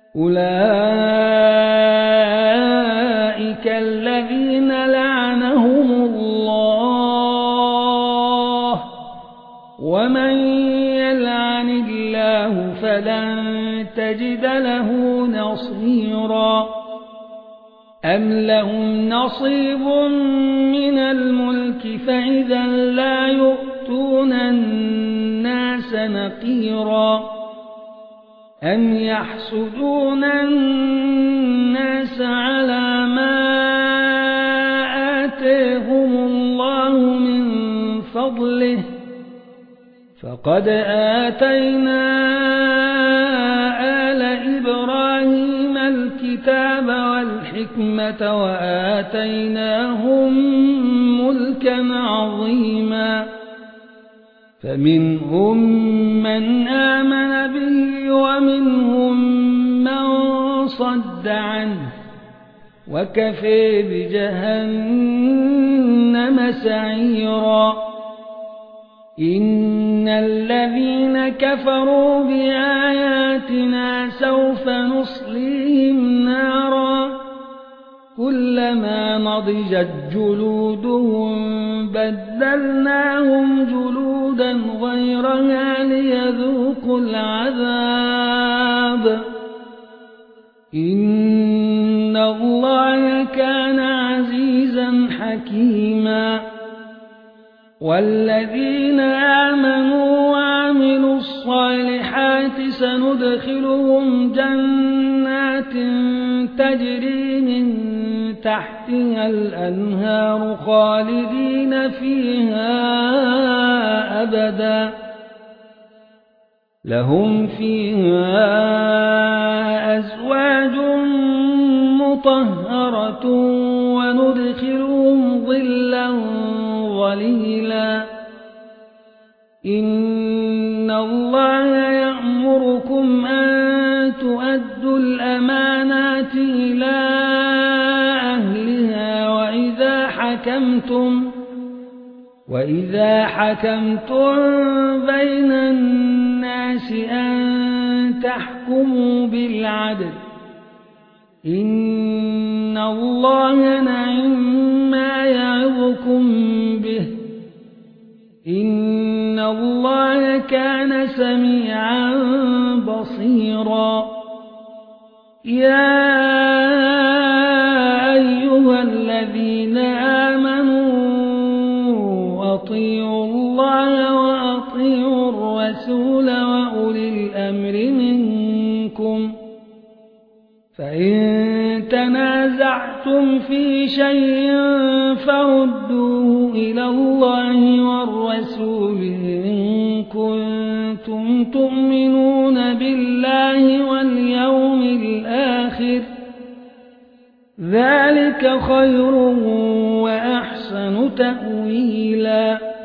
أولئك الذين لعنهم الله، ومن يلعن الله فلن تجد له نصيرا. أم لهم نصيب من الملك فإذا لا يؤتون الناس نقيرا. أم يحسدون الناس على ما آتاهم الله من فضله، فقد آتينا آل إبراهيم الكتاب والحكمة وآتيناهم ملكا عظيما. فمنهم من آمن به ومنهم من صد عنه، وكفى بجهنم سعيرا. إن الذين كفروا بآياتنا سوف نصليهم نارا كلما نضجت جلودهم بدلناهم جلودا غيرها ليذوقوا العذاب. إن الله كان عزيزا حكيما. والذين آمنوا وعملوا الصالحات سندخلهم جنات تجري من تحتها الأنهار خالدين فيها أبدا، لهم فيها أزواج مطهرة وندخلهم ظلا ظليلا. إن الله يأمركم أن تؤدوا الأمانات إلى أهلها وإذا حكمتم بين الناس أن تحكموا بالعدل. إن الله نعم-ما يعظكم به، إن الله كان سميعا بصيرا. يا أيها الذين آمنوا أطيعوا الله وأطيعوا الرسول وأولي الأمر منكم، فإن تنازعتم في شيء فردوه إلى الله والرسول إن كنتم تؤمنون بالله واليوم الآخر، ذلك خير وأحسن تأويلا.